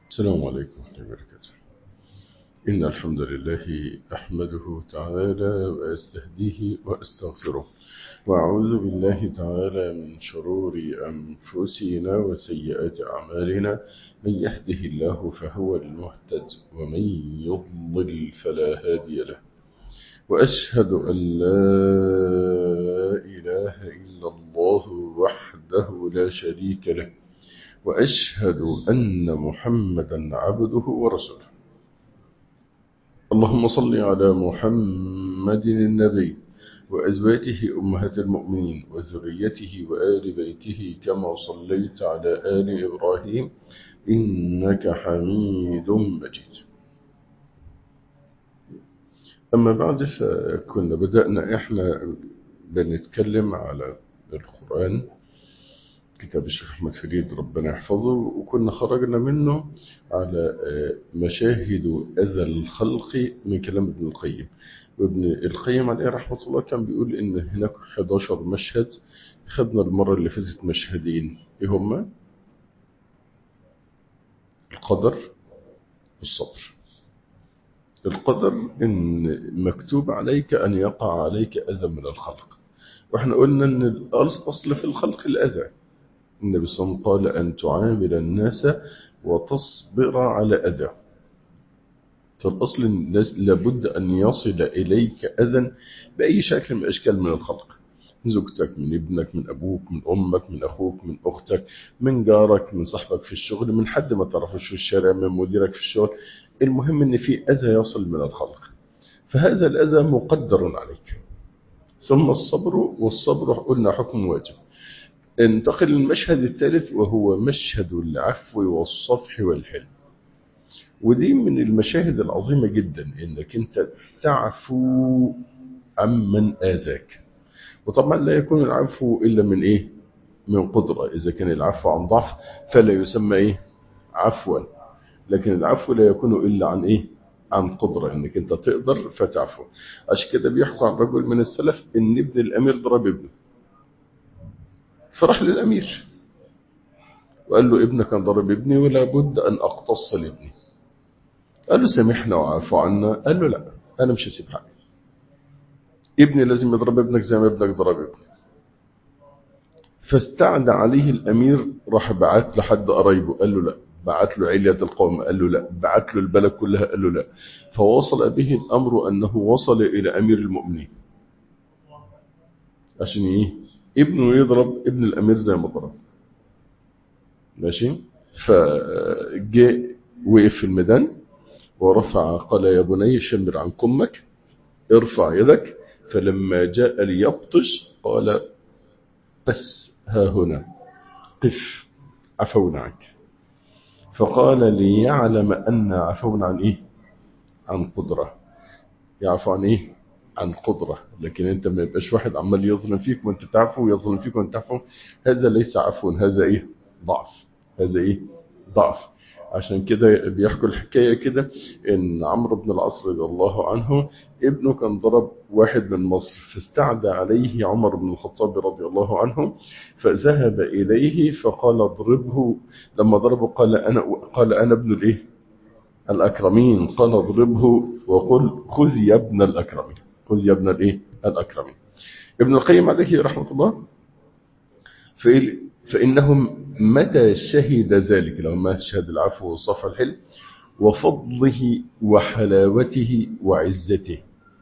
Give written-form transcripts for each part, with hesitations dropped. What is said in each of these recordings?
السلام عليكم ورحمة الله وبركاته. إن الحمد لله أحمده تعالى وأستهديه وأستغفره، وأعوذ بالله تعالى من شرور أنفسنا وسيئات أعمالنا. من يهده الله فهو المهتد، ومن يضلل فلا هادي له. وأشهد أن لا إله إلا الله وحده لا شريك له، وأشهد أن محمدا عبده ورسوله. اللهم صل على محمد النبي وأزواجه أمهات المؤمنين وذريته وآل بيته كما صليت على آل إبراهيم إنك حميد مجيد. أما بعد، فكنا بدأنا إحنا بنتكلم على القرآن، كتاب الشيخ أحمد فريد ربنا يحفظه، وكنا خرجنا منه على مشاهد أذى الخلق من كلام ابن القيم. وابن القيم عليه رحمة الله كان بيقول إن هناك 11 مشهد. خدنا المرة اللي فاتت مشهدين، إيه هما؟ القدر والصبر. القدر إن مكتوب عليك أن يقع عليك أذى من الخلق، وإحنا قلنا إن الأصل في الخلق الأذى. النبي صلى الله عليه وسلم قال أن تعامل الناس وتصبر على أذى. فالأصل الناس لابد أن يصل إليك أذى بأي شكل من أشكال من الخلق، من زوجتك، من ابنك، من أبوك، من أمك، من أخوك، من أختك، من جارك، من صاحبك في الشغل، من حد ما تعرفش في الشارع، من مديرك في الشغل. المهم أن في أذى يصل من الخلق، فهذا الأذى مقدر عليك. ثم الصبر، والصبر قلنا حكم واجب. انتقل للمشهد الثالث، وهو مشهد العفو والصفح والحلم. ودي من المشاهد العظيمة جدا، انك انت تعفو عمن آذاك. وطبعا لا يكون العفو إلا من إيه؟ من قدرة. إذا كان العفو عن ضعف فلا يسمى إيه؟ عفوا. لكن العفو لا يكون إلا عن إيه؟ عن قدرة، إنك أنت تقدر فتعفو. عشان كده بيحكوا عن رجل من السلف إن ابن الأمير ضرب ابنه، فراح للأمير وقال له ابنك كان ضرب ابني ولا بد أن أقتص لابني. قال له سامحنا وعفو عنا. قال له لا، أنا مش هسيب حقي، ابني لازم يضرب ابنك زي ما ابنك ضرب ابني. فاستعدى عليه الأمير، راح بعت لحد قرايبه، قال له لا. بعت له علية القوم، قال له لا. بعت له البلد كلها، قال له لا. فوصل به الأمر أنه وصل إلى أمير المؤمنين عشان إيه؟ ابنه يضرب ابن الأمير زي ما ضرب. ماشي. فجاء وقف في الميدان ورفع، قال يا بني شمر عن كمك، ارفع يدك. فلما جاء ليبطش قال بس ها هنا، قف، عفونا عنك. فقال ليعلم أن عفونا عن إيه؟ عن قدرة. يعفو عن إيه؟ عن قدرة. لكن أنت ما يبقاش واحد عمال يظلم فيك وأنت تعفو، يظلم فيك وأنت تعفو. هذا ليس عفو، هذا إيه؟ ضعف. هذا إيه؟ ضعف. عشان كده بيحكوا الحكاية كده إن عمرو بن العاص رضي الله عنه ابنه كان ضرب واحد من مصر، فاستعدى عليه عمر بن الخطاب رضي الله عنه، فذهب إليه فقال اضربه. لما ضربه قال أنا ابن الإيه؟ الأكرمين. قال اضربه وقل خذ يا ابن الأكرمين، خذ يا ابن الإيه؟ الأكرمين. ابن القيم عليه رحمة الله فإنهم متى شهد ذلك، لو ما شهد العفو والصفح الحلم وفضله وحلاوته وعزته.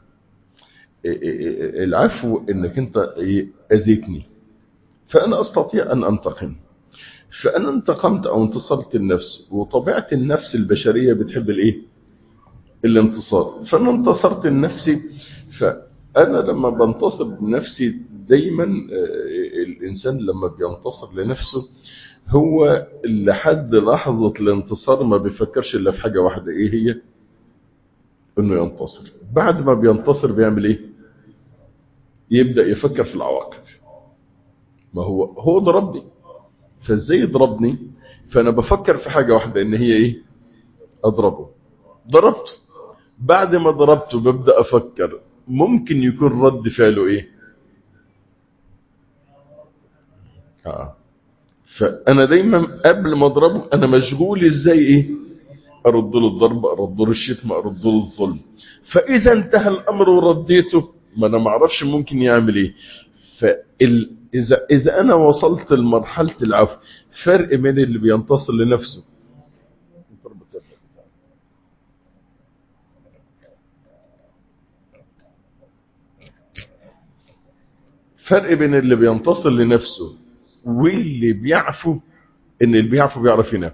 العفو انك انت اذيتني فانا استطيع ان انتقم، فانا انتقمت او انتصرت النفس، وطبيعة النفس البشرية بتحب الايه؟ الانتصار. فانا انتصرت لنفسي، فانا لما بنتصر بنفسي دايما الانسان لما بينتصر لنفسه هو لحد لحظة الانتصار ما بيفكرش الا في حاجة واحدة، ايه هي؟ انه ينتصر. بعد ما بينتصر بيعمل ايه؟ يبدأ يفكر في العواقب. ما هو ضربني، فازاي ضربني؟ فانا بفكر في حاجة واحدة، ان هي ايه؟ اضربه. ضربته، بعد ما ضربته ببدأ افكر ممكن يكون رد فعله ايه. فانا دايما قبل ما اضربه انا مشغول ازاي ايه؟ أرد له الضرب، أرد له الشتم، أرد له الظلم. فإذا انتهى الأمر ورديته، ما أنا معرفش ممكن يعمل إيه. إذا أنا وصلت لمرحلة العفو، فرق بين اللي بينتصر لنفسه، فرق بين اللي بينتصر لنفسه واللي بيعفو، إن اللي بيعفو بيعرف ينام.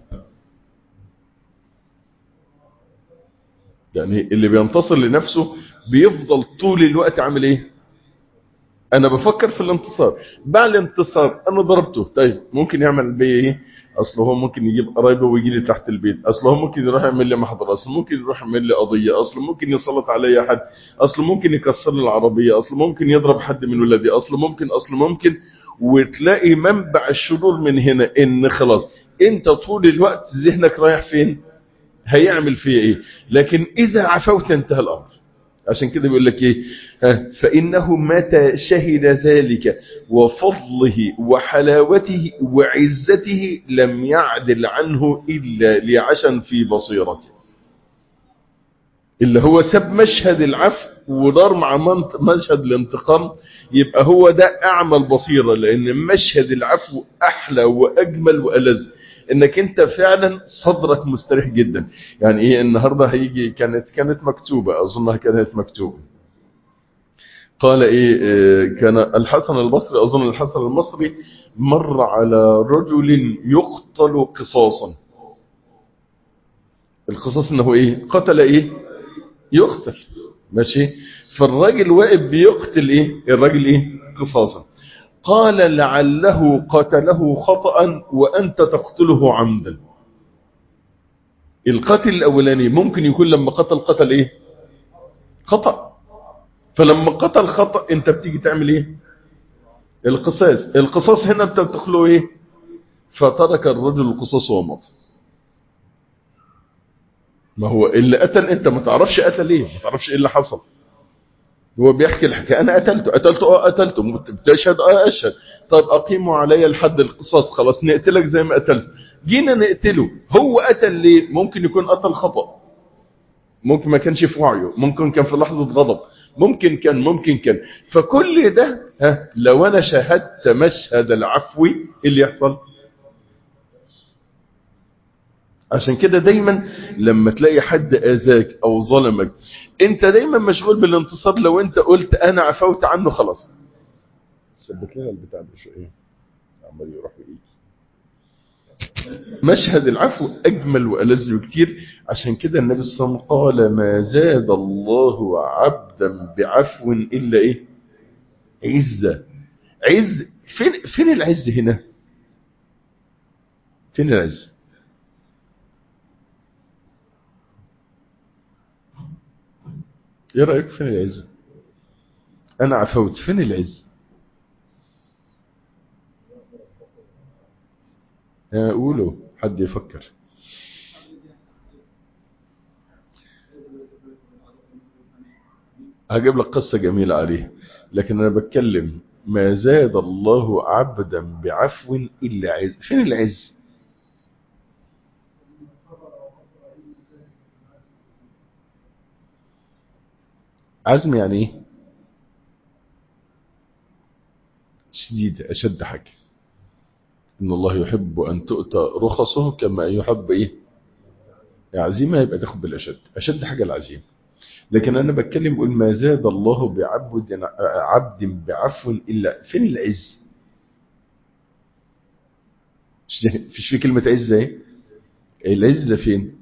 يعني اللي بينتصر لنفسه بيفضل طول الوقت عامل ايه؟ انا بفكر في الانتصار. بعد الانتصار انا ضربته، طيب ممكن يعمل بيا ايه؟ اصل هو ممكن يجيب قرايبه ويجي لي تحت البيت، اصل هو ممكن يروح يعمل لي محضر، اصل ممكن يروح يعمل لي قضيه، اصل ممكن يسلط عليا حد، اصل ممكن يكسر لي العربيه، اصل ممكن يضرب حد من ولادي، اصل ممكن. وتلاقي منبع الشرور من هنا، ان خلاص انت طول الوقت ذهنك رايح فين؟ هيعمل فيه ايه؟ لكن اذا عفوت انتهى الامر. عشان كده بيقول لك ايه؟ فانه متى شهد ذلك وفضله وحلاوته وعزته لم يعدل عنه الا لعشا في بصيرته. اللي هو ساب مشهد العفو ودار مع مشهد الانتقام، يبقى هو ده اعمى البصيره، لان مشهد العفو احلى واجمل والذ. انك انت فعلا صدرك مستريح جدا. يعني ايه؟ النهارده هيجي، كانت مكتوبه، اظنها كانت مكتوبه. قال ايه؟ كان الحسن البصري، اظن الحسن البصري مر على رجل يقتل قصاصا. القصاص انه ايه؟ قتل ايه؟ يقتل. ماشي. فالراجل واقف بيقتل ايه؟ الراجل ايه؟ قصاصا. قال لعله قتله خطأ وانت تقتله عمدا. القتل الاولاني ممكن يكون لما قتل ايه؟ خطأ. فلما قتل خطأ انت بتيجي تعمل ايه؟ القصاص هنا انت بتقتله ايه؟ فترك الرجل القصاص ومضى. ما هو اللي قتل انت ما تعرفش قتل ايه، ما تعرفش ايه اللي حصل. هو بيحكي الحكايه، انا قتلته بتشهد، اشهد. طب اقيموا علي الحد القصاص، خلاص نقتلك زي ما قتلت. جينا نقتله، هو قتل ليه؟ ممكن يكون قتل خطأ، ممكن ما كانش في وعيه، ممكن كان في لحظه غضب، ممكن كان. فكل ده لو انا شاهدت مشهد العفو، ايه اللي يحصل؟ عشان كده دايما لما تلاقي حد اذاك او ظلمك، انت دايما مشغول بالانتصار. لو انت قلت انا عفوت عنه خلاص. ثبت لنا البتاع ده شويه، عمال يروح ويجي. مشهد العفو اجمل والذ بكتير. عشان كده النبي صلى الله عليه وسلم قال ما زاد الله عبدا بعفو الا ايه؟ عزه. فين العز هنا؟ فين العز؟ ايه رايك فين العز؟ انا عفوت، فين العز؟ قولوا، حد يفكر. هجيب لك قصة جميلة عليه، لكن أنا بتكلم ما زاد الله عبدا بعفو إلا عز. فين العز؟ عزم يعني إيه؟ شديد، أشد حاجة. إن الله يحب أن تؤتى رخصه كما يحب إيه؟ عزيمة، يبقى تاخد بالأشد. أشد حاجة العزيمة. لكن أنا بتكلم بقول ما زاد الله عبد بعفو إلا. فين العز؟ فيش في كلمة عز ايه؟ العز ده فين؟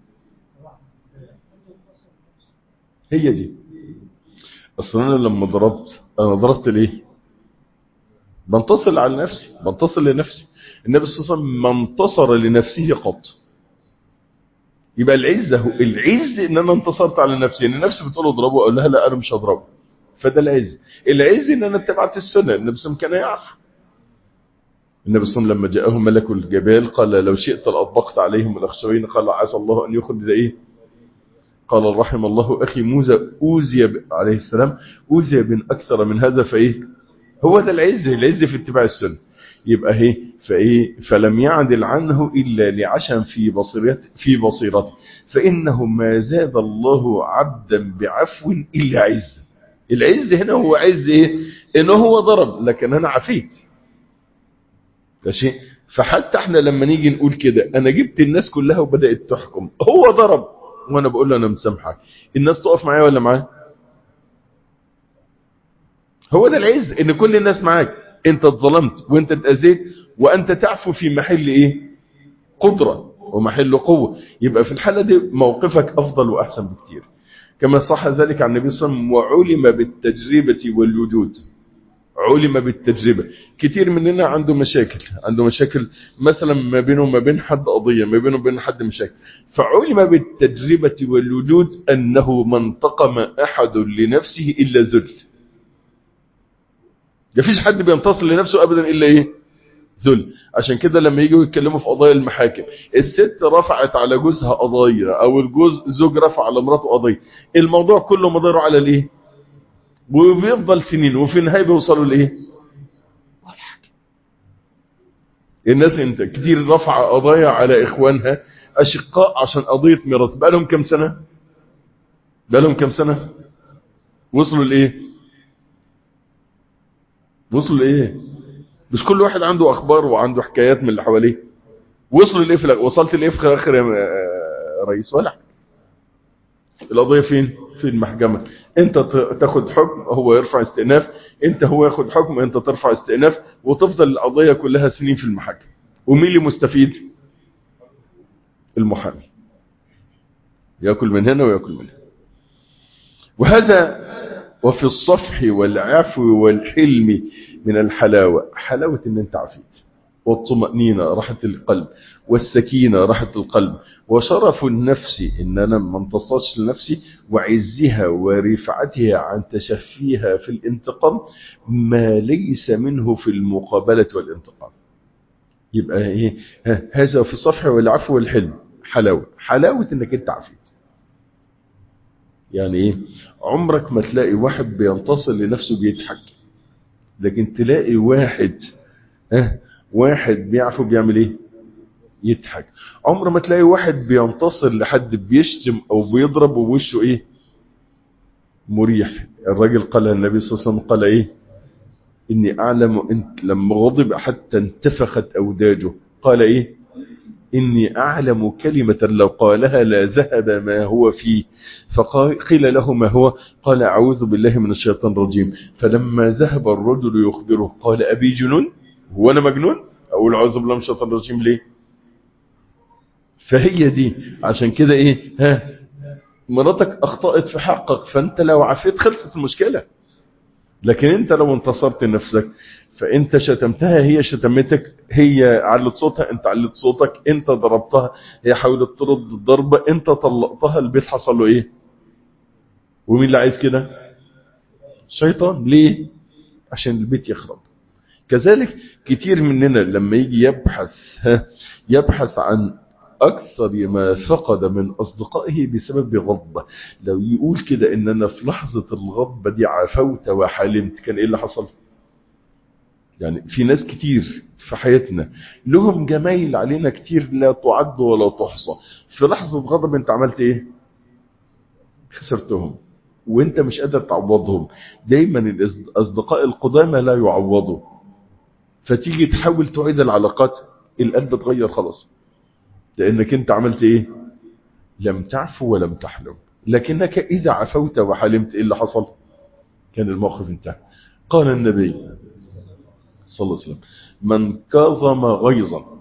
هي دي. اصلا انا لما انا ضربت ليه؟ بنتصر على نفسي، بنتصر لنفسي. النبي صلى الله عليه وسلم ما انتصر لنفسه قط. يبقى العز ان انا انتصرت على نفسي، ان نفسي بتقول اضربه، اقول لها لا انا مش هضربه. فده العز ان انا اتبعت السنه. النبي صلى الله عليه وسلم كان يعرف. النبي صلى الله عليه وسلم لما جاءه ملك الجبال قال لو شئت لاطبقت عليهم الاخشبين، قال عسى الله ان يخرج زي ايه؟ قال رحم الله اخي موسى اوذي عليه السلام اوذي من اكثر من هذا. فايه هو ده العز في اتباع السنه. يبقى فلم يعدل عنه إلا لعشم في بصيرته فإنه ما زاد الله عبدا بعفو إلا عز. العز هنا هو عز إنه هو ضرب لكن أنا عفيت ده شيء. فحتى احنا لما نيجي نقول كده أنا جبت الناس كلها وبدأت تحكم، هو ضرب وأنا بقول له أنا مسامحك، الناس تقف معايا ولا معاه؟ هو ده العز، ان كل الناس معاك، انت اتظلمت وانت اتأذيت وانت تعفو في محل قدرة ومحل قوة، يبقى في الحالة دي موقفك افضل واحسن بكتير. كما صح ذلك عن النبي صلى الله عليه وسلم وعلم بالتجربة والوجود. علم بالتجربة. كتير مننا عنده مشاكل مثلا ما بينه وما بين حد قضية، ما بينه وبين حد مشاكل، فعلم بالتجربة والوجود انه ما انتقم احد لنفسه الا ذل. مفيش حد بينتصر لنفسه ابدا الا ذل. عشان كده لما يجوا يتكلموا في قضايا المحاكم، الست رفعت على جوزها قضايا او الزوج رفع على مراته قضيه، الموضوع كله مداره على وبيفضل سنين وفي النهايه بيوصلوا ولا حاجه. الناس انت كتير رفع قضايا على اخوانها اشقاء عشان قضيه ميراث، بقالهم كام سنه وصلوا مش كل واحد عنده اخبار وعنده حكايات من اللي حواليه. وصلوا وصلت في الاخر يا رئيس ولا حاجه. القضيه في المحكمه، انت تاخد حكم هو يرفع استئناف، هو ياخد حكم انت ترفع استئناف، وتفضل القضيه كلها سنين في المحاكم. ومين اللي مستفيد؟ المحامي ياكل من هنا وياكل من هنا. وهذا وفي الصفح والعفو والحلم من الحلاوة، حلاوة ان انت عفيت، والطمأنينة راحة القلب، والسكينة راحة القلب، وشرف النفس ان انا ما انتصرش لنفسي، وعزها ورفعتها عن تشفيها في الانتقام ما ليس منه في المقابلة والانتقام. يبقى هذا في الصفح والعفو والحلم حلاوة انك انت عفيت. يعني عمرك ما تلاقي واحد بينتصر لنفسه بيضحك، لكن تلاقي واحد بيعفو بيعمل يضحك. عمر ما تلاقي واحد بينتصر لحد بيشتم او بيضرب ووشه مريح. الراجل قال النبي صلى الله عليه وسلم قال اني اعلم انت لما غضب حتى انتفخت اوداجه قال إني أعلم كلمة لو قالها لا ذهب ما هو فيه. فقيل له ما هو؟ قال أعوذ بالله من الشيطان الرجيم. فلما ذهب الرجل يخبره قال أبي جنون؟ هو أنا مجنون؟ أقول أعوذ بالله من الشيطان الرجيم ليه؟ فهي دي عشان كده مراتك أخطأت في حقك، فأنت لو عفيت خلصت المشكلة. لكن أنت لو انتصرت لنفسك فانت شتمتها، هي شتمتك، هي علت صوتها، انت علت صوتك، انت ضربتها، هي حاولت ترد الضربة، انت طلقتها، البيت حصل له ومين اللي عايز كده؟ الشيطان. ليه؟ عشان البيت يخرب. كذلك كتير مننا لما يجي يبحث عن اكثر ما فقد من اصدقائه بسبب غضبة، لو يقول كده ان انا في لحظة الغضبة دي عفوت وحلمت، كان ايه اللي حصل؟ يعني في ناس كتير في حياتنا لهم جمايل علينا كتير لا تعد ولا تحصى، في لحظة غضب انت عملت خسرتهم وانت مش قادر تعوضهم. دايما الاصدقاء القدامى لا يعوضوا، فتيجي تحاول تعيد العلاقات القلب اتغير خلاص، لانك انت عملت لم تعفو ولم تحلم. لكنك اذا عفوت وحلمت ايه اللي حصل؟ كان الموقف انتهى. قال النبي صلى الله عليه وسلم من كظم غيظا،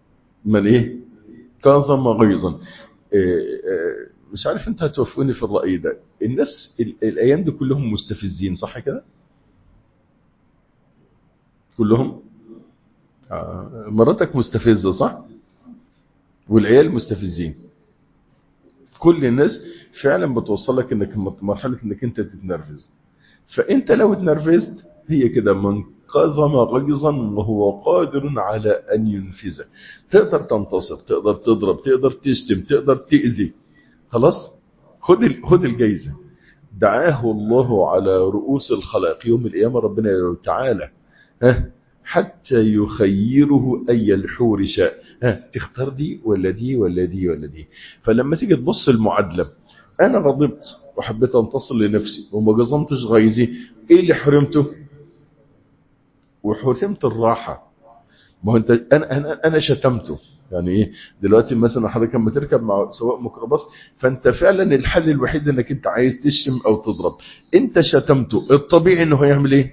كظم غيظا. مش عارف انت هتوافقوني في الرأي ده، الناس الايام دي كلهم مستفزين صح كده؟ كلهم مراتك مستفزة صح؟ والعيال مستفزين. كل الناس فعلا بتوصلك انك مرحلة انك انت تتنرفز. فانت لو اتنرفزت هي كده من كظم غيظا وهو قادر على ان ينفذه. تقدر تنتصر، تقدر تضرب، تقدر تشتم، تقدر تأذي، خلاص خد الجايزة. دعاه الله على رؤوس الخلائق يوم القيامة، ربنا يقول تعالى حتى يخيره أي الحور شاء. تختار دي ولا دي ولا دي ولا دي. فلما تيجي تبص المعادلة، أنا غضبت وحبيت أنتصر لنفسي وما جزمتش غيظي، إيه اللي حرمته؟ وحرمت الراحة. ما هو أنا شتمته. يعني إيه دلوقتي مثلا حضرتك لما تركب مع سواق ميكروباص، فأنت فعلا الحل الوحيد إنك أنت عايز تشتم أو تضرب. أنت شتمته، الطبيعي إنه هيعمل إيه؟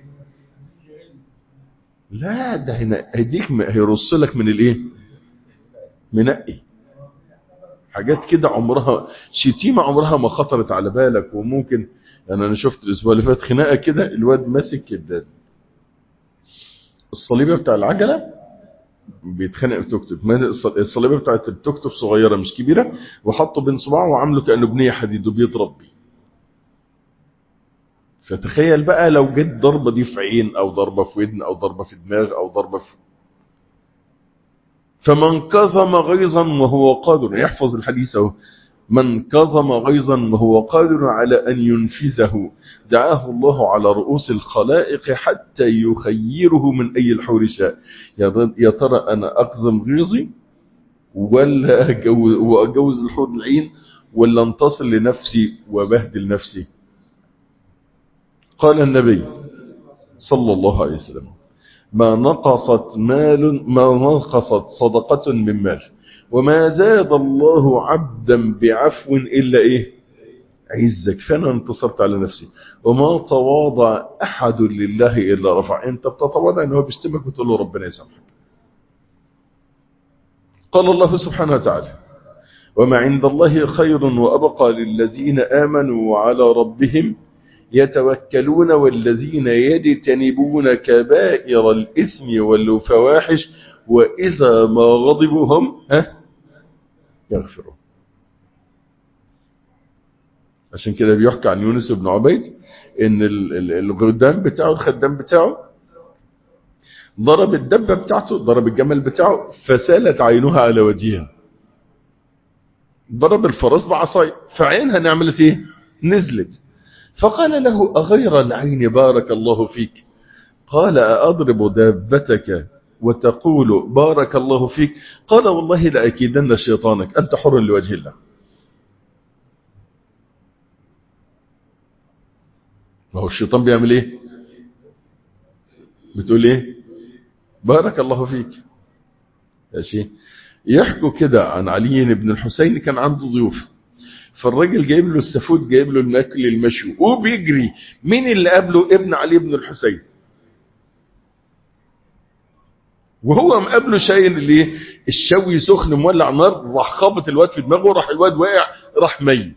لا، ده هنا هيديك، هيرص لك من الإيه؟ منقي حاجات كده عمرها شتيمة عمرها ما خطرت على بالك. وممكن يعني أنا شفت الأسبوع اللي فات خناقة كده، الواد ماسك الصليبة بتاع العجلة بيتخانق في توك توك. الصليبة بتاعت التوك توك صغيرة مش كبيرة، وحطه بين صباعه وعامله كأنه بنية حديد وبيضرب بيه. فتخيل بقى لو جت ضربة دي في عين أو ضربة في ودن أو ضربة في دماغ أو ضربة في. فمن كظم غيظا وهو قادر، يحفظ الحديث اهو، من كظم غيظا وهو قادر على أن ينفذه دعاه الله على رؤوس الخلائق حتى يخيره من أي الحور شاء. يا ترى أنا أكظم غيظي ولا أجوز الحور العين، ولا انتصر لنفسي وبهدل نفسي؟ قال النبي صلى الله عليه وسلم: ما نقصت صدقة من مال، وما زاد الله عبدا بعفو إلا إيه؟ عزك. فأنا انتصرت على نفسي. وما تواضع أحد لله إلا رفع. أنت بتتواضع أنه بيشتمك وتقول له ربنا يسامحك. قال الله سبحانه وتعالى: وما عند الله خير وأبقى للذين آمنوا وعلى ربهم يتوكلون والذين يجتنبون كبائر الإثم والفواحش وإذا ما غضبوا هم يغفروا. عشان كده بيحكى عن يونس بن عبيد ان الخدام بتاعه ضرب الدبة بتاعته، ضرب الجمل بتاعه فسالت عينها على وجهها. ضرب الفرس بعصايه فعينها نعملت ايه؟ نزلت. فقال له: أغير العين بارك الله فيك؟ قال: أضرب دابتك وتقول بارك الله فيك؟ قال: والله لأكيدن شيطانك، أنت حر لوجه الله. ما هو الشيطان بيعمل ايه؟ بتقول ايه؟ بارك الله فيك. ماشي. يحكوا كده عن علي بن الحسين، كان عنده ضيوف، فالراجل جايب له السفود، جايب له الاكل المشوي وبيجري. مين اللي قابله؟ ابن علي بن الحسين. وهو مقابله شايل الايه؟ الشوي سخن مولع نار، راح خابط الواد في دماغه، راح الواد واقع، راح ميت.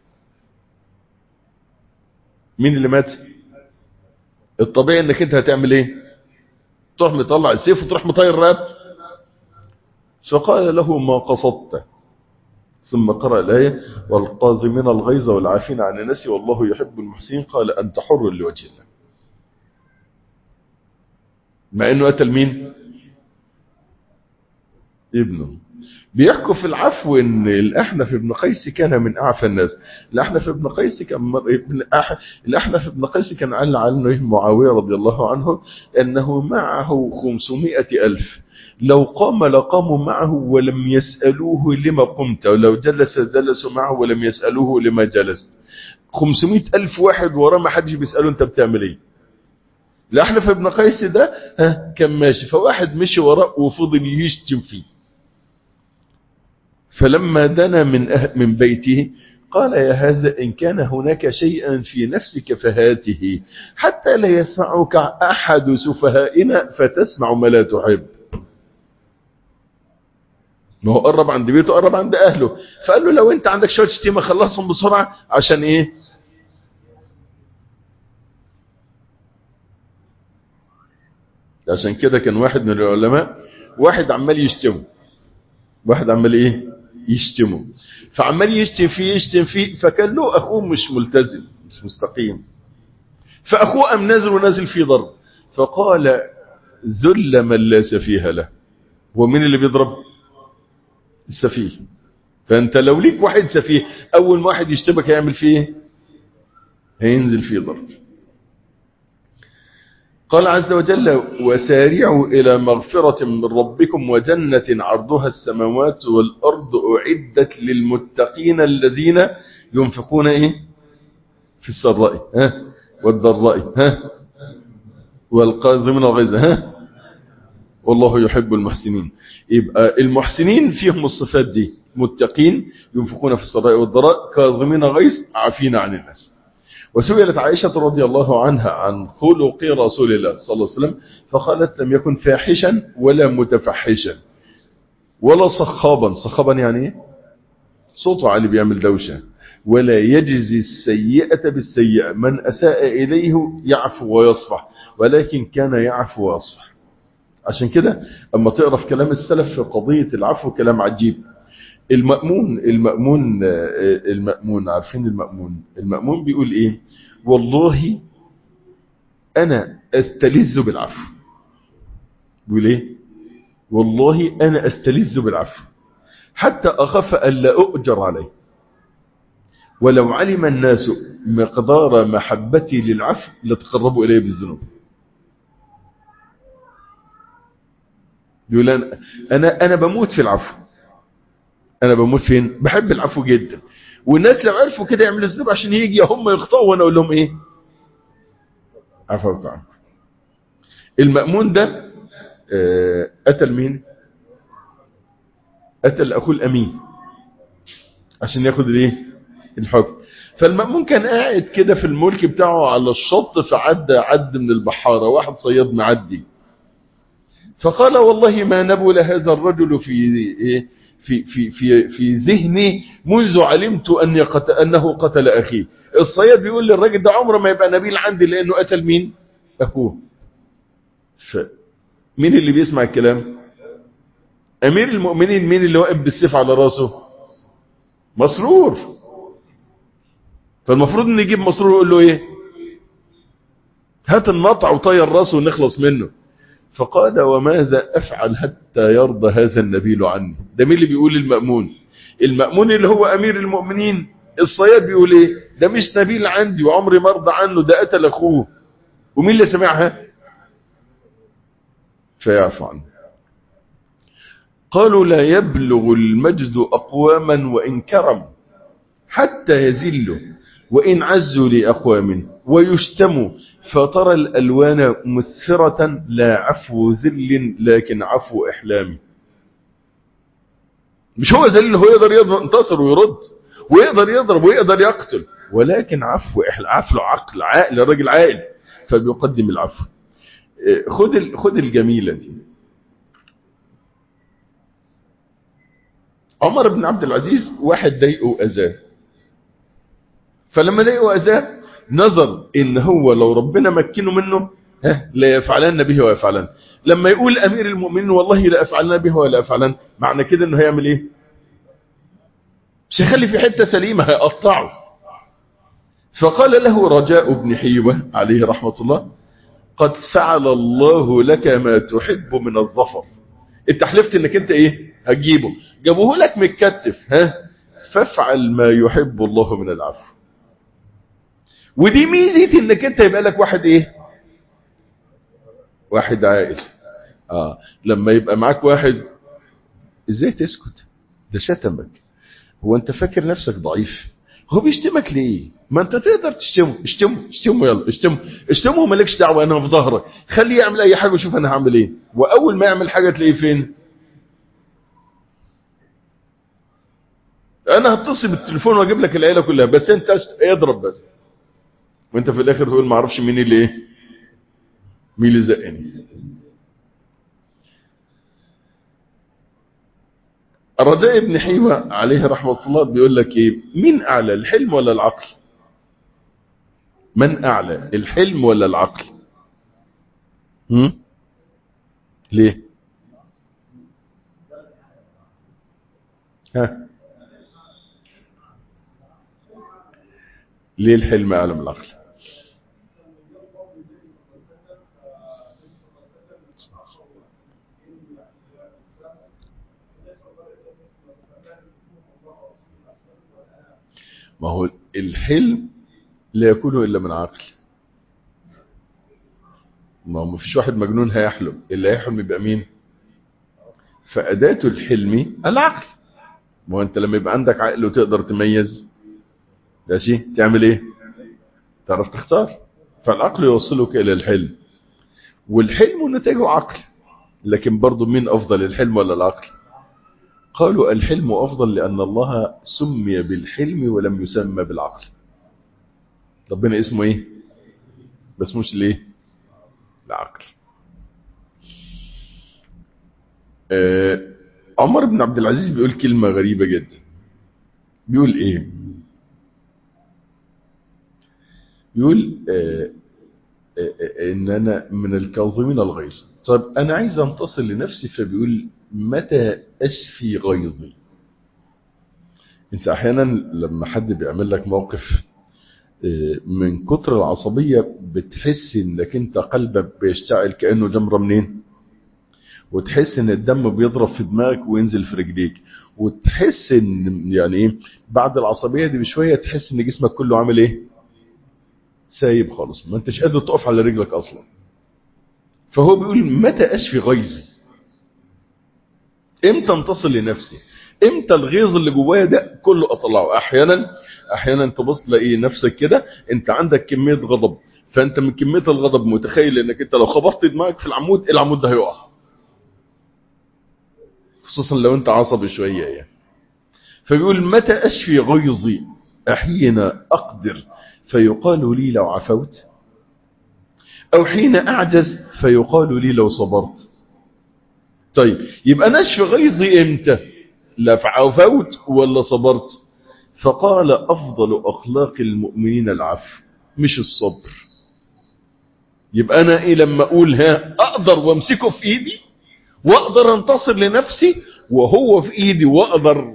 مين اللي مات؟ الطبيعي انك انت هتعمل ايه؟ تروح مطلع السيف وتروح مطير رقبته. فقال له: ما قصدت؟ ثم قرأ الآية: والقاذمين الغيظ والعافين عن الناس والله يحب المحسنين. قال: أنت حر لوجه الله. مع انه قتل مين؟ ابنه. بيحكوا في العفو ان الأحنف بن قيس كان من أعفى الناس. الأحنف بن قيس كان قال عنه معاوية رضي الله عنه أنه معه 500,000، لو قام لقاموا معه ولم يسألوه لما قمت، ولو جلس جلسوا معه ولم يسألوه لما جلس. 500,000 واحد وراه ما حدش بيسأله انت بتعمل ايه. الأحنف بن قيس ده كان ماشي، فواحد مشي وراه وفضل يشتم فيه. فلما دنا من بيته قال: يا هذا إن كان هناك شيئا في نفسك فهاته، حتى لا يسمعك أحد سفهائنا فتسمع ما لا تحب. ما هو قرب عند بيته، قرب عند أهله. فقال له: لو أنت عندك شوية شتيمة خلصهم بسرعة. عشان إيه؟ عشان كده كان واحد من العلماء، واحد عمال يشتمه، واحد عمال إيه؟ يشتمه. فعمال يشتم فيه. فكان له أخوه مش ملتزم، مش مستقيم، فأخوه أم نازل فيه ضرب. فقال: ذل من لا سفيه له. ومين اللي بيضرب؟ السفيه. فأنت لو ليك واحد سفيه، أول ما واحد يشتمك هيعمل فيه، هينزل فيه ضرب. قال عز وجل وسارعوا إلى مغفرة من ربكم وجنة عرضها السماوات والأرض أعدت للمتقين الذين ينفقون إيه في السراء والضراء والقاظمين الغيظ والله يحب المحسنين. يبقى المحسنين فيهم الصفات دي، متقين ينفقون في السراء والضراء كاظمين غيظ عافين عن الناس. وسئلت عائشة رضي الله عنها عن خلق رسول الله صلى الله عليه وسلم فقالت لم يكن فاحشا ولا متفحشا ولا صخابا يعني ايه؟ صوته عالي بيعمل دوشة، ولا يجزي السيئة بالسيئة، من أساء إليه يعفو ويصفح، ولكن كان يعفو ويصفح. عشان كده اما تقرأ في كلام السلف في قضية العفو كلام عجيب. المأمون عارفين المأمون بيقول ايه؟ والله انا استلذ بالعفو. بيقول ايه؟ والله انا استلذ بالعفو حتى اخاف الا اؤجر عليه، ولو علم الناس مقدار محبتي للعفو لتقربوا اليه بالذنوب. يقول انا بموت في العفو. انا بموت فين؟ بحب العفو جدا، والناس لو عرفوا كده يعملوا الذنوب عشان يجي هم يخطئوا وانا اقول لهم ايه؟ عفوت عنكم. المأمون ده قتل مين؟ قتل اخوه الامين عشان ياخد الايه؟ الحكم. فالمأمون كان قاعد كده في الملك بتاعه على الشط، فعد من البحارة واحد صياد معدي، فقال والله ما نبل هذا الرجل في ذهني منذ علمت أنه قتل أخيه. الصياد بيقول للراجل ده عمره ما يبقى نبيل عندي لأنه قتل مين؟ أخوه. مين اللي بيسمع الكلام؟ أمير المؤمنين. مين اللي واقف بالسيف على راسه؟ مسرور. فالمفروض ان يجيب مسرور يقول له ايه؟ هات النطع وطير راسه ونخلص منه. فقال وماذا افعل حتى يرضى هذا النبيل عني؟ ده مين اللي بيقول؟ المأمون. المأمون اللي هو امير المؤمنين. الصياد بيقول ايه؟ ده مش نبيل عندي وعمري ما ارضى عنه، ده قتل اخوه. ومين اللي سمعها؟ فيعفو عنه. قالوا لا يبلغ المجد اقواما وان كرم حتى يزلوا وإن عزوا لأقوام ويشتموا فترى الألوان مثرة لا عفو ذل لكن عفو إحلام. مش هو ذل، هو يقدر ينتصر ويرد ويقدر يضرب ويقدر يقتل، ولكن عفو عقل عاقل، الراجل عاقل فبيقدم العفو. خد الجميلة دي. عمر بن عبد العزيز واحد ضايقه أذاه، فلما ضايقه أذاه نظر ان هو لو ربنا مكنه منه لا يفعلن به ويفعلن. لما يقول امير المؤمنين والله لا افعلن به ولا افعلن، معنى كده انه هيعمل ايه؟ مش هيخلي في حته سليمه، هيقطعه. فقال له رجاء بن حيوه عليه رحمه الله قد فعل الله لك ما تحب من الظفر. انت حلفت انك انت ايه هتجيبه، جابوه لك متكتف، فافعل ما يحب الله من العفو. ودي ميزه انك انت يبقى لك واحد ايه؟ واحد عاقل. لما يبقى معاك واحد ازاي تسكت؟ ده شتمك. هو انت فاكر نفسك ضعيف؟ هو بيشتمك ليه؟ ما انت تقدر تشتمه. اشتمه يلا اشتمه مالكش دعوه، انا في ظهرك، خليه يعمل اي حاجه وشوف انا هعمل ايه. واول ما يعمل حاجه تلاقيه فين؟ انا هتصل بالتليفون واجيب لك العيله كلها، بس انت اضرب بس، وانت في الاخر تقول ما اعرفش مين اللي ايه، مين اللي زقني. الرجاء بن حيوة عليه رحمة الله بيقول لك ايه؟ مين اعلى، الحلم ولا العقل؟ من اعلى، الحلم ولا العقل؟ ليه؟ ليه الحلم اعلى من العقل؟ ما هو الحلم لا يكون إلا من عقل. ما فيش واحد مجنون هيحلم، اللي هيحلم يبقى مين؟ فأداة الحلم العقل. ما هو انت لما يبقى عندك عقل وتقدر تميز ماشي تعمل ايه؟ تعرف تختار. فالعقل يوصلك الى الحلم، والحلم نتاجه عقل. لكن برضو مين افضل، الحلم ولا العقل؟ قالوا الحلم افضل لان الله سمي بالحلم ولم يسمى بالعقل. ربنا اسمه ايه؟ بس مش ليه العقل. عمر بن عبد العزيز بيقول كلمة غريبة جدا. بيقول ايه؟ بيقول ان انا من الكاظمين الغيظ. طب انا عايز انتصر لنفسي، فبيقول متى اشفي غيظي؟ انت احيانا لما حد بيعمل لك موقف من كتر العصبية بتحس انك انت قلبك بيشتعل كأنه جمرة منين، وتحس ان الدم بيضرب في دماغك وينزل في رجليك، وتحس ان يعني ايه بعد العصبية دي بشوية تحس ان جسمك كله عامل ايه، سايب خالص، ما انتش قادر تقف على رجلك اصلا. فهو بيقول متى اشفي غيظي؟ امتى انتصر لنفسي؟ امتى الغيظ اللي جوايا ده كله اطلعه؟ احيانا تبص تلاقي نفسك كده انت عندك كمية غضب، فانت من كمية الغضب متخيل انك انت لو خبطت دماغك في العمود العمود ده هيقع، خصوصا لو انت عصبي شوية يعني. فبيقول متى اشفي غيظي؟ حين اقدر فيقال لي لو عفوت، او حين اعجز فيقال لي لو صبرت. طيب يبقى نشفي غيظي امتى؟ لا عفوت ولا صبرت؟ فقال افضل اخلاق المؤمنين العفو مش الصبر. يبقى انا ايه لما اقول ها اقدر وامسكه في ايدي واقدر انتصر لنفسي وهو في ايدي واقدر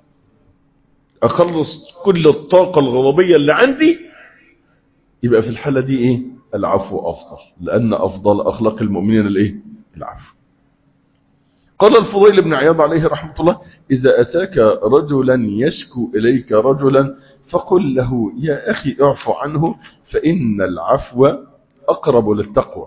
اخلص كل الطاقة الغضبية اللي عندي، يبقى في الحالة دي ايه؟ العفو افضل، لان افضل اخلاق المؤمنين الايه؟ العفو. قال الفضيل بن عياض عليه رحمة الله إذا أتاك رجلا يشكو إليك رجلا فقل له يا أخي اعفو عنه فإن العفو أقرب للتقوى.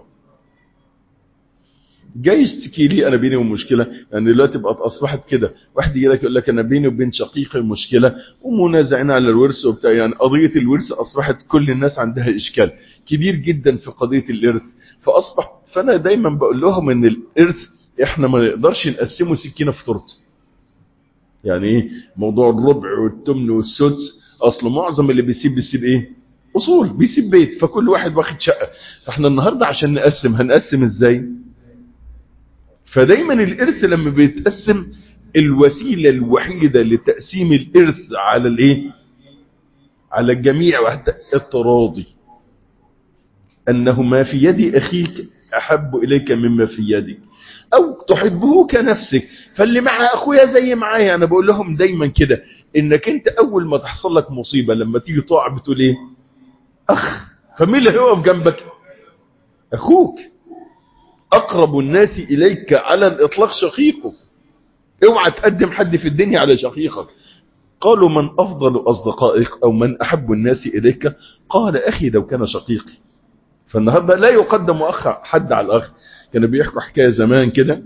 جاي يشتكي لي أنا بيني ومشكلة، يعني دلوقتي بقت أصبحت كده، واحد يجي لك يقول لك أنا بيني وبين شقيقي مشكلة ومنازعين على الورث وبتاع، يعني قضية الورث أصبحت كل الناس عندها إشكال كبير جدا في قضية الإرث. فأنا دايما بقول لهم إن الإرث احنا ما نقدرش نقسمه سكينة في تورته. يعني ايه موضوع الربع والثمن والسدس؟ اصل معظم اللي بيسيب ايه؟ اصول، بيسيب بيت، فكل واحد واخد شقة. فاحنا النهاردة عشان نقسم هنقسم ازاي؟ فدايما الارث لما بيتقسم الوسيلة الوحيدة لتقسيم الارث على الايه؟ على الجميع وحتى التراضي، انه ما في يد اخيك احب اليك مما في يدك او تحبه كنفسك. فاللي مع اخويا زي معايا. انا بقول لهم دايما كده انك انت اول ما تحصل لك مصيبة لما تيجي تقع بتقول ايه؟ اخ. فمين اللي هيقف جنبك؟ اخوك. اقرب الناس اليك على الاطلاق شقيقك. اوعى تقدم حد في الدنيا على شقيقك. قالوا من افضل اصدقائك او من احب الناس اليك؟ قال اخي لو كان شقيقي. فالنهارده لا يقدم حد على الاخ. كانوا بيحكوا حكايه زمان كده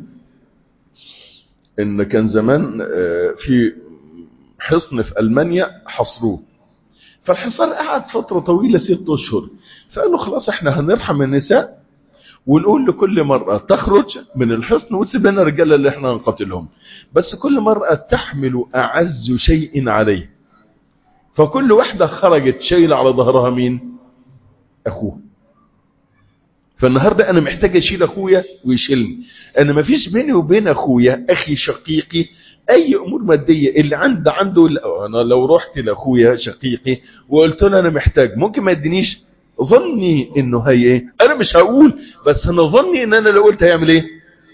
ان كان زمان في حصن في ألمانيا حصروه، فالحصار قعد فترة طويلة 6 أشهر. فقالوا خلاص احنا هنرحم النساء ونقول لكل مرأة تخرج من الحصن وتسيب لنا الرجاله اللي احنا هنقتلهم، بس كل مرأة تحمل أعز شيء عليه. فكل واحدة خرجت شايله على ظهرها مين؟ أخوه. فالنهاردة أنا محتاج أشيل أخويا ويشيلني. أنا ما فيش بيني وبين أخويا أخي شقيقي أي أمور مادية. اللي عنده أنا لو رحت لأخويا شقيقي وقلت له أنا محتاج، ممكن ما يدينيش. ظني إنه هي إيه؟ أنا مش هقول، بس أنا ظني إن أنا لو قلت هيعمل إيه؟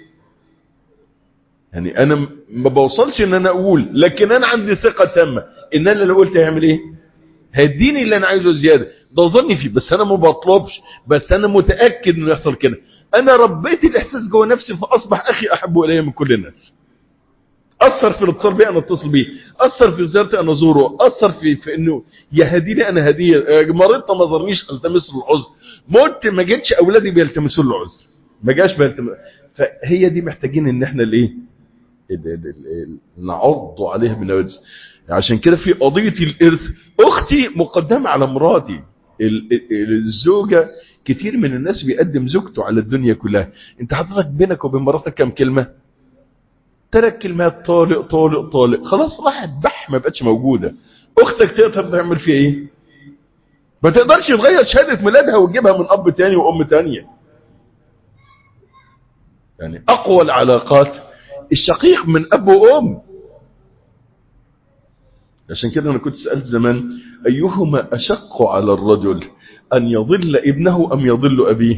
يعني أنا ما بوصلش إن أنا أقول، لكن أنا عندي ثقة تامة إن أنا لو قلت هيعمل إيه؟ هيديني اللي أنا عايزه زيادة. ده ظني فيه، بس انا ما بطلبش، بس انا متأكد انه يحصل كده. انا ربيت الاحساس جوه نفسي فاصبح اخي احب الي من كل الناس. أثر في الاتصال بي أنا اتصل بيه، أثر في زيارتي أنا أزوره، أثر في إنه يهديني أنا هدية. مريض ما زارنيش التمس له العذر، مت ما جيتش أولادي بيلتمسوا له العذر، ما جاش بيلتمس. فهي دي محتاجين إن إحنا الإيه نعض عليها بالنواجذ. عشان كده في قضية الإرث أختي مقدمة على مراتي. الزوجة كتير من الناس بيقدم زوجته على الدنيا كلها. انت حضرتك بينك وبين مراتك كم كلمة؟ 3 كلمات، طالق طالق طالق، خلاص راحت بح ما بقتش موجودة. اختك تقدر تعمل فيها ايه؟ ما تقدرش تغير شهادة ميلادها وتجيبها من اب تاني وام تانية. يعني اقوى العلاقات الشقيق من اب وام. عشان كده انا كنت سألت زمان ايهما اشق على الرجل ان يضل ابنه ام يضل ابيه؟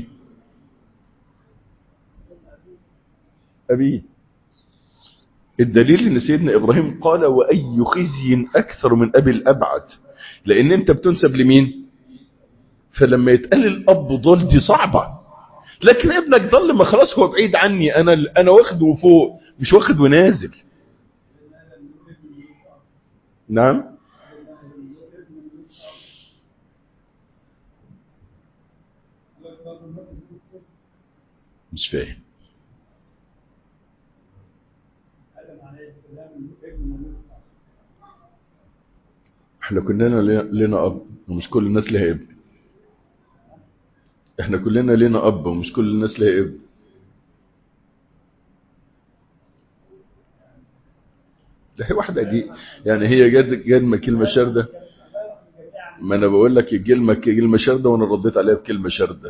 ابيه. الدليل ان سيدنا ابراهيم قال واي خزي اكثر من ابي الابعد، لان انت بتنسب لمين؟ فلما يتقال الاب ضل دي صعبة، لكن ابنك ضل ما خلاص هو بعيد عني، انا واخد وفوق مش واخد ونازل. نعم. مش فاهم. احنا كلنا لنا اب ومش كل الناس لها ابن. احنا كلنا لنا اب ومش كل الناس لها ابن. ده هي واحدة دي يعني هي جد كلمة شاردة. ما انا بقول لك كلمة شاردة وانا رديت عليها بكلمة شاردة.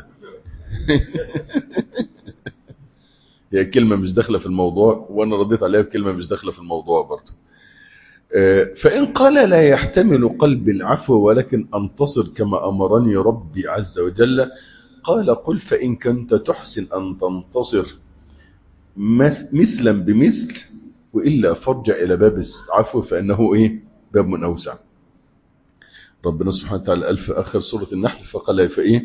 هي كلمة مش داخلة في الموضوع وانا رديت عليها بكلمة مش داخلة في الموضوع برضه. فإن قال لا يحتمل قلب العفو ولكن أنتصر كما أمرني ربي عز وجل، قال قل فإن كنت تحسن أن تنتصر مثلا بمثل وإلا فارجع إلى باب العفو فإنه إيه باب من أوسع. ربنا سبحانه وتعالى قال في آخر سورة النحل فقال فإيه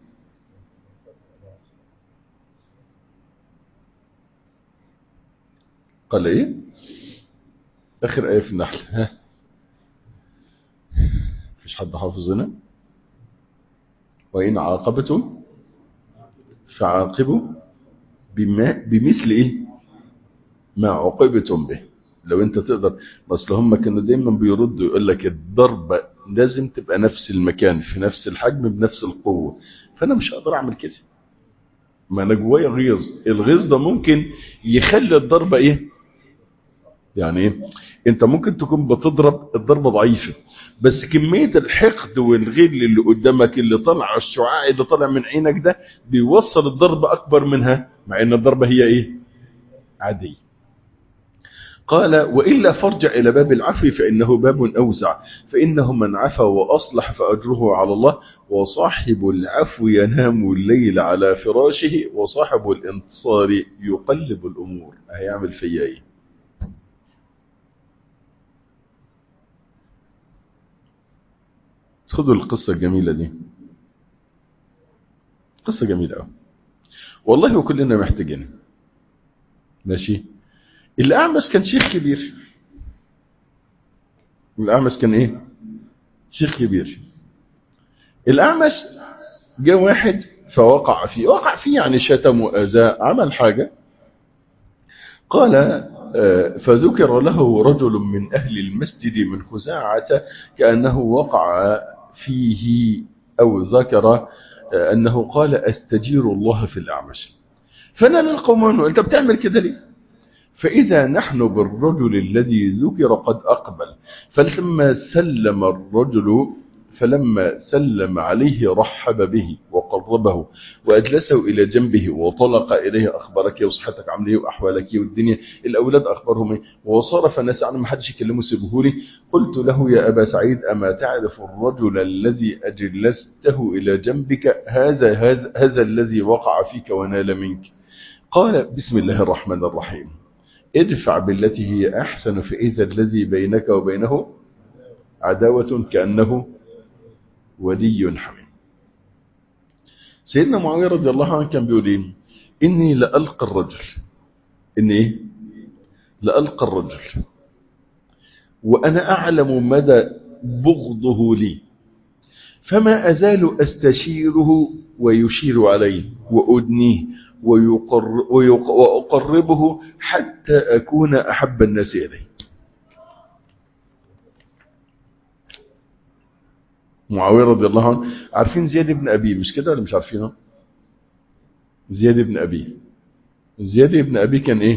قال إيه آخر آية في النحل؟ ها فيش حد حافظ هنا؟ وإن عاقبتم فعاقبوا بمثل إيه ما عوقبتم به. لو انت تقدر، اصل هم كانوا دايما بيردوا يقول لك الضربه لازم تبقى نفس المكان في نفس الحجم بنفس القوه، فانا مش هقدر اعمل كده. ما انا جوايا غيظ، الغيظ ده ممكن يخلي الضربه ايه يعني ايه. انت ممكن تكون بتضرب الضربه ضعيفه بس كميه الحقد والغل اللي قدامك اللي طلع الشعاع اللي طلع من عينك ده بيوصل الضربه اكبر منها مع ان الضربه هي ايه عاديه. قال وإلا فارجع إلى باب العفو فإنه باب أوسع فإنه من عفا وأصلح فأجره على الله وصاحب العفو ينام الليل على فراشه وصاحب الانتصار يقلب الأمور. هيعمل فيا إيه؟ خذوا القصة الجميلة دي، قصة جميلة أوي والله وكلنا محتاجين. ماشي. الأعمش كان شيخ كبير. الأعمش كان إيه شيخ كبير. الأعمش جاء واحد فوقع فيه، وقع فيه يعني شتم وأذى عمل حاجة. قال فذكر له رجل من أهل المسجد من خزاعة كأنه وقع فيه أو ذكر أنه قال أستجير الله في الأعمش. فنال القوم منه أنت بتعمل كده ليه؟ فإذا نحن بالرجل الذي ذكر قد أقبل فلما سلم عليه رحب به وقربه وأجلسه إلى جنبه وطلق إليه أخبارك وصحتك عامله وأحوالك والدنيا الأولاد أخبارهم إيه وصار فالناس عنه ما حدش يكلمه سيبهولي. قلت له يا أبا سعيد أما تعرف الرجل الذي أجلسته إلى جنبك هذا الذي وقع فيك ونال منك؟ قال بسم الله الرحمن الرحيم ادفع بالتي هي أحسن فإذا الذي بينك وبينه عداوة كأنه ولي حميم. سيدنا معاوية رضي الله عنه كان بيقول إني لألقى الرجل إني لألقى الرجل وأنا أعلم مدى بغضه لي، فما أزال أستشيره ويشير علي وأدنيه وأقربه حتى أكون أحب الناس إليه. معاوية رضي الله عنه، عارفين زياد بن أبي مش كده ولا مش عارفينه؟ زياد بن أبي، زياد بن أبي كان إيه؟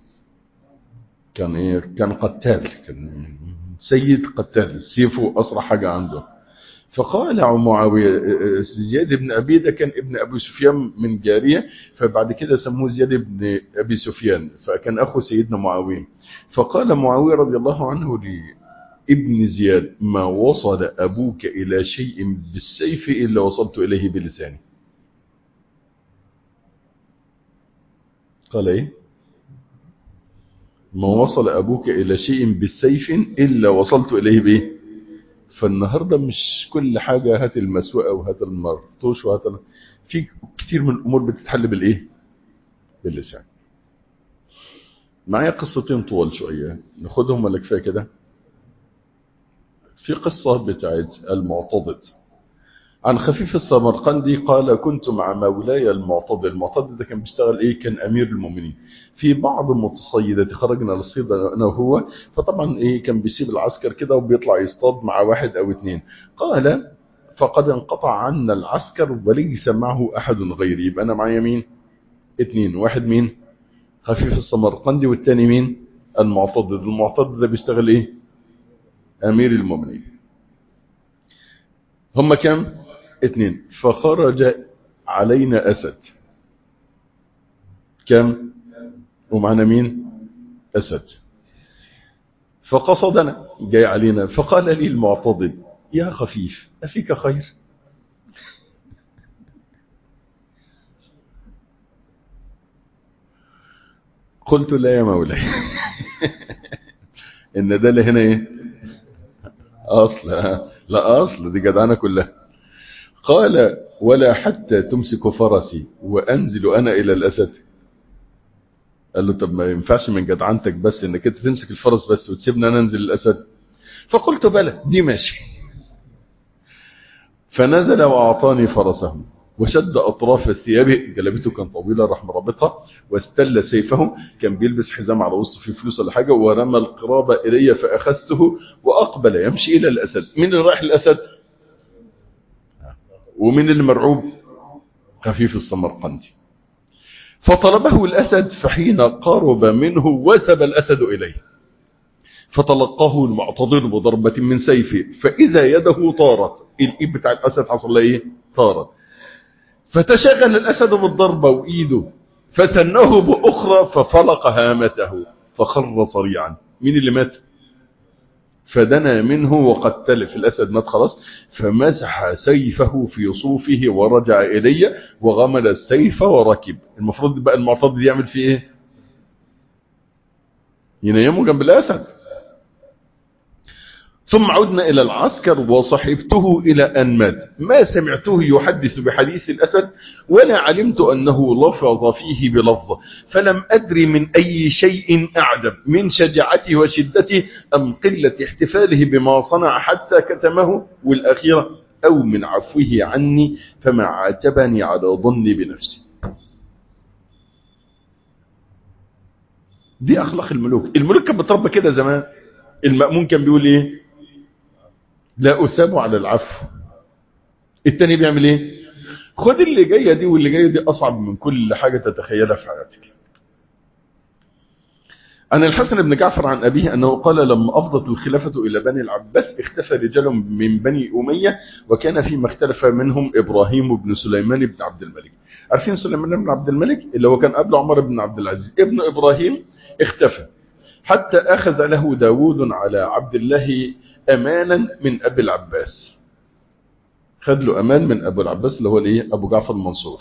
كان قتال، كان سيد قتال، سيفه أسرع حاجة عنده. فقال معاوية زياد بن أبي ده كان ابن أبي سفيان من جارية، فبعد كده سموه زياد بن أبي سفيان، فكان أخو سيدنا معاوية. فقال معاوية رضي الله عنه لابن زياد: ما وصل أبوك إلى شيء بالسيف إلا وصلت إليه بلساني. قال إيه؟ ما وصل أبوك إلى شيء بالسيف إلا وصلت إليه بإيه؟ فالنهاردة مش كل حاجة هات المسوقة وهات المرطوش وهات في كتير من الأمور بتتحل بالإيه؟ باللسان. معايا قصتين طوال شوية ناخدهم ولا كفاية كده؟ في قصة بتاعت المعتضد عن خفيف السمرقندي قال: كنت مع مولاي المعتضد. المعتضد ده كان بيشتغل ايه؟ كان امير المؤمنين. في بعض المتصيدات خرجنا للصيد انا وهو، فطبعا ايه كان بيسيب العسكر كده وبيطلع يصطاد مع واحد او اتنين. قال: فقد انقطع عنا العسكر وليس معه احد غيري. يبقى انا معايا مين؟ اتنين. واحد مين؟ خفيف السمرقندي، والتاني مين؟ المعتضد. المعتضد ده بيشتغل ايه؟ امير المؤمنين. هم كم؟ اتنين. فخرج علينا أسد. كم؟ ومعنا مين؟ أسد. فقصدنا، جاي علينا، فقال لي المعتضد: يا خفيف أفيك خير؟ قلت: لا يا مولاي. إن ده اللي هنا إيه؟ أصل، لا أصل دي جدعانة كلها. قال: ولا حتى تمسك فرسي وأنزل أنا إلى الأسد؟ قال له: طب ما ينفعش من جدعنتك بس انك انت تمسك الفرس بس وتسيبنا انا انزل الاسد؟ فقلت: بلى، دي ماشي. فنزل واعطاني فرسه وشد اطراف الثياب، جلبته كان طويله راح مربطها، واستل سيفه، كان بيلبس حزام على وسطه فيه فلوس ولا حاجه، ورمى القراب الي فاخذته واقبل يمشي الى الاسد. مين اللي رايح الاسد؟ ومين اللي مرعوب؟ خفيف السمرقندي. فطلبه الاسد، فحين قرب منه وثب الاسد اليه، فتلقاه المعتضد بضربة من سيفه، فإذا يده طارت، الإيد بتاع الأسد حصل له إيه؟ طارت. فتشغل الأسد بالضربة وإيده، فتنه بأخرى ففلق هامته فخر صريعا. مين اللي مات؟ فدنا منه وقد تلف الأسد، مات خلاص. فمسح سيفه في صوفه ورجع إلي وغمل السيف وركب. المفروض بقى المعتضد يعمل فيه إيه؟ ينيمه جنب الأسد. ثم عدنا إلى العسكر وصحبته إلى أن مات. ما سمعته يحدث بحديث الأسد ولا علمت أنه لفظ فيه بلفظ، فلم أدري من أي شيء أعجب، من شجاعته وشدته أم قلة احتفاله بما صنع حتى كتمه، والأخيرة أو من عفوه عني فما عاتبني على ظني بنفسي. دي أخلاق الملوك. الملوك كانت بتربى كده زمان. المأمون كان بيقول إيه؟ لا أثاب على العفو. التاني بيعمل ايه؟ خد اللي جايه دي، واللي جايه دي اصعب من كل حاجه تتخيلها في حياتك. عن الحسن بن جعفر عن ابيه انه قال: لما افضت الخلافه الى بني العباس اختفى رجال من بني اميه، وكان فيما اختلف منهم ابراهيم بن سليمان بن عبد الملك. عارفين سليمان بن عبد الملك اللي هو كان قبل عمر بن عبد العزيز؟ ابن ابراهيم اختفى، حتى اخذ له داود على عبد الله امانا من ابي العباس. خد له امان من ابو العباس اللي هو الايه؟ ابو جعفر المنصور.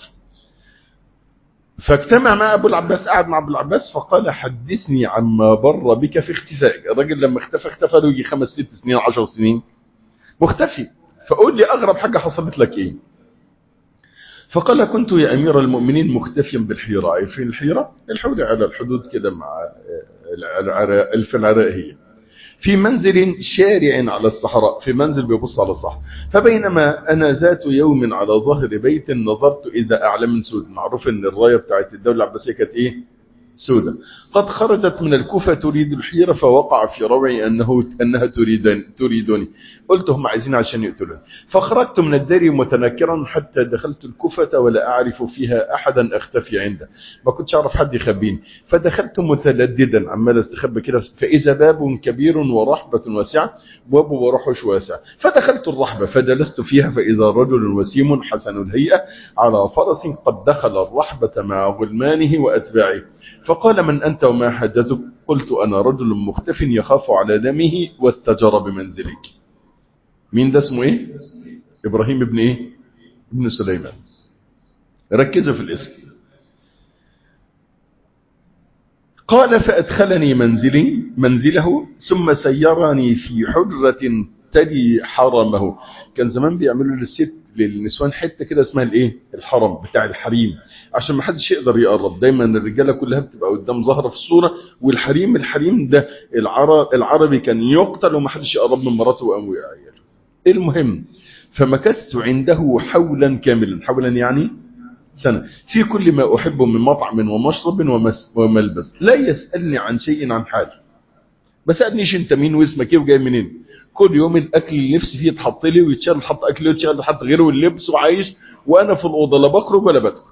فاجتمع مع ابو العباس، قعد مع ابو العباس فقال: حدثني عما بر بك في اختفائك. الراجل لما اختفى له يجي 5 6 سنين 10 سنين مختفي، فقول لي اغرب حاجه حصلت لك ايه؟ فقال كنت يا أمير المؤمنين مختفيا بالحيرة. في الحيرة الحولة على الحدود كده مع في العراء، هي في منزل شارع على الصحراء، في منزل بيبص على الصحراء. فبينما أنا ذات يوم على ظهر بيت نظرت إذا أعلام سود. معروف أن الراية بتاعت الدولة العباسية كانت إيه؟ سودة. قد خرجت من الكوفة تريد الحيرة، فوقع في روعي أنها تريدني. قلت هم عايزين عشان يقتلوني. فخرجت من الدار متنكرا حتى دخلت الكوفة ولا أعرف فيها أحدا أختفي عنده، ما كنتش أعرف حد يخبيني. فدخلت متلددا عمال استخبى كده، فإذا باب كبير ورحبة واسعة، باب ورحش واسع. فدخلت الرحبة فجلست فيها، فإذا رجل وسيم حسن الهيئة على فرس قد دخل الرحبة مع غلمانه وأتباعه. فقال من أنت وما حاجتك؟ قلت أنا رجل مختف يخاف على دمه واستجر بمنزلك. مين ده؟ اسمه إيه؟ إبراهيم ابن إيه؟ ابن سليمان. ركزوا في الاسم. قال فأدخلني منزله ثم سيرني في حجرة تلي حرمه. كان زمان بيعملوا للنسوان حته كده اسمها الايه؟ الحرم بتاع الحريم، عشان ما حدش يقدر يقرب. دايما الرجاله كلها بتبقى قدام ظاهره في الصوره، والحريم ده العربي كان يقتل وما حدش يقرب من مراته وامه وعياله. المهم فمكثت عنده حولا كاملا. حولا يعني سنة، في كل ما أحبه من مطعم ومشرب وملبس. لا يسألني عن شيء عن حالي، ما سألنيش انت مين واسمك ايه وجاي منين. كل يوم الاكل اللي نفسي فيه يتحط لي، ويتشال حط اكل ويتشال حط غيره، واللبس وعايش، وانا في الاوضه لا بخرج ولا بدخل.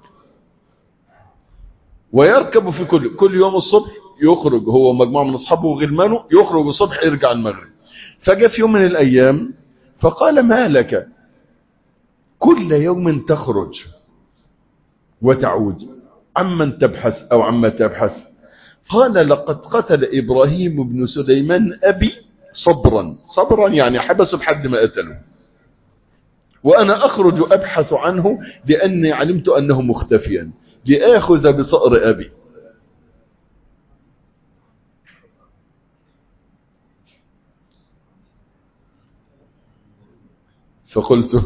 ويركب في كل يوم الصبح يخرج هو ومجموعه من اصحابه وغلمانه، يخرج الصبح يرجع المغرب. فجاء في يوم من الايام فقال ما لك كل يوم تخرج وتعود، عمن تبحث او عما تبحث؟ قال لقد قتل إبراهيم بن سليمان أبي صبرا يعني حبسه لحد ما قتله، وأنا أخرج أبحث عنه لأني علمت أنه مختفيا لآخذ بصأر أبي. فقلت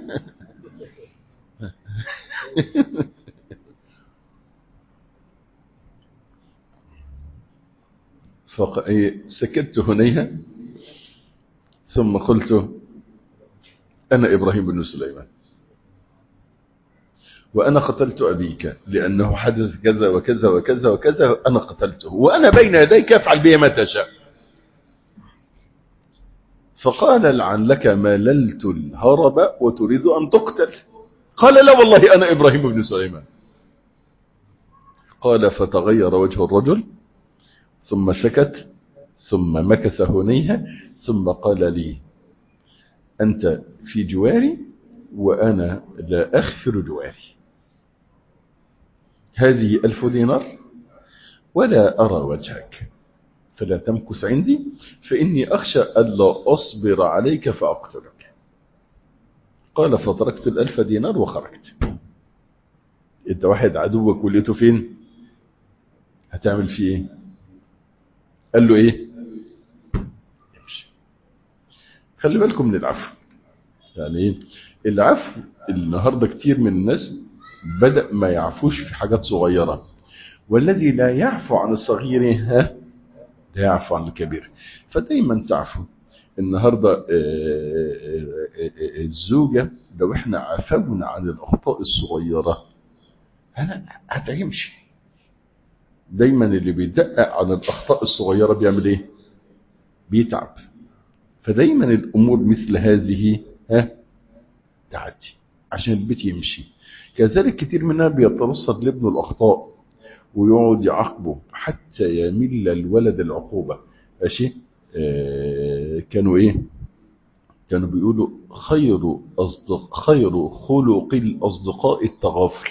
سكت هنيها ثم قلت أنا إبراهيم بن سليمان، وأنا قتلت أبيك لأنه حدث كذا وكذا وكذا وكذا، أنا قتلته وأنا بين يديك افعل بي ما تشاء. فقال لعلك مللت الهرب وتريد أن تقتل. قال لا والله أنا إبراهيم بن سليمان. قال فتغير وجه الرجل ثم سكت ثم مكث هنيها ثم قال لي أنت في جواري وأنا لا أغفر جواري، هذه 1000 دينار ولا أرى وجهك، فلا تمكث عندي فإني أخشى ألا أصبر عليك فأقتلك. قال فتركت 1000 دينار وخرجت. انت واحد عدوك وليته فين هتعمل فيه ايه؟ قال له ايه؟ امشي. خلي بالكم من العفو. يعني ايه العفو؟ النهارده كتير من الناس بدأ ما يعفوش في حاجات صغيرة، والذي لا يعفو عن الصغير لا يعفو عن الكبير. فدايما تعفو. النهارده الزوجة لو احنا عفونا عن الأخطاء الصغيرة هتمشي. دايما اللي بيدقق عن الأخطاء الصغيرة بيعمل ايه؟ بيتعب. فدايما الأمور مثل هذه تعدي عشان البيت يمشي. كذلك كتير منها بيترصد لابنه الأخطاء ويقعد يعاقبه حتى يمل الولد العقوبة. ماشي. كانوا ايه؟ كانوا بيقولوا خير خلق الأصدقاء التغافل.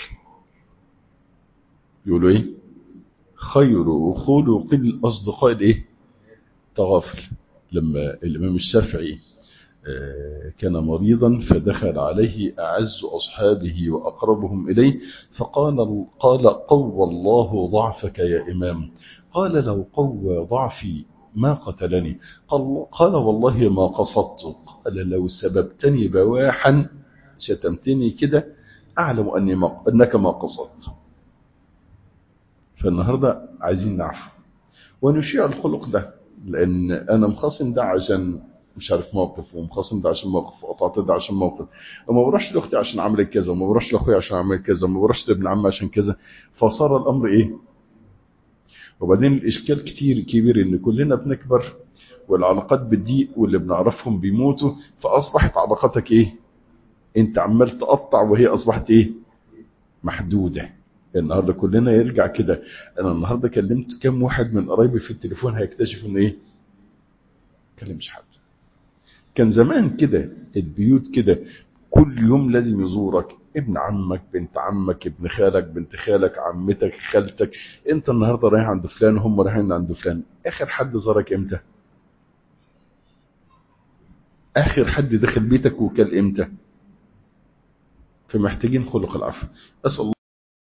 يقولوا ايه؟ خير خلق الأصدقاء الايه؟ تغافل. لما الإمام الشافعي كان مريضا فدخل عليه أعز أصحابه وأقربهم إليه فقال قوى الله ضعفك يا إمام. قال لو قوى ضعفي ما قتلني. قال والله ما قصدت. قال لو سببتني بواحا شتمتني كده أعلم أنك ما قصدت. فالنهاردة عايزين نعفو ونشيع الخلق ده، لأن أنا مخاصم ده عشان مش عارف موقف، ومخاصم ده عشان موقف، وقطعت ده عشان موقف، وما بروحش لأختي عشان عملت كذا، وما بروحش لأخوي عشان عملت كذا، وما بروحش لابن عمي عشان كذا. فصار الأمر إيه؟ وبعدين الإشكال كتير كبير إن كلنا بنكبر والعلاقات بتضيق واللي بنعرفهم بيموتوا، فأصبحت علاقاتك إيه؟ أنت عمال تقطع وهي أصبحت إيه؟ محدودة. النهارده كلنا يرجع كده. أنا النهارده كلمت كم واحد من قرايبي في التليفون هيكتشف إن إيه؟ ما كلمش حد. كان زمان كده البيوت كده كل يوم لازم يزورك ابن عمك، بنت عمك، ابن خالك، بنت خالك، عمتك، خالتك. انت النهارده رايح عند فلان وهم رايحين عند فلان. اخر حد زارك امتى؟ اخر حد دخل بيتك وكل امتى؟ فمحتاجين خلق العفو. اسال الله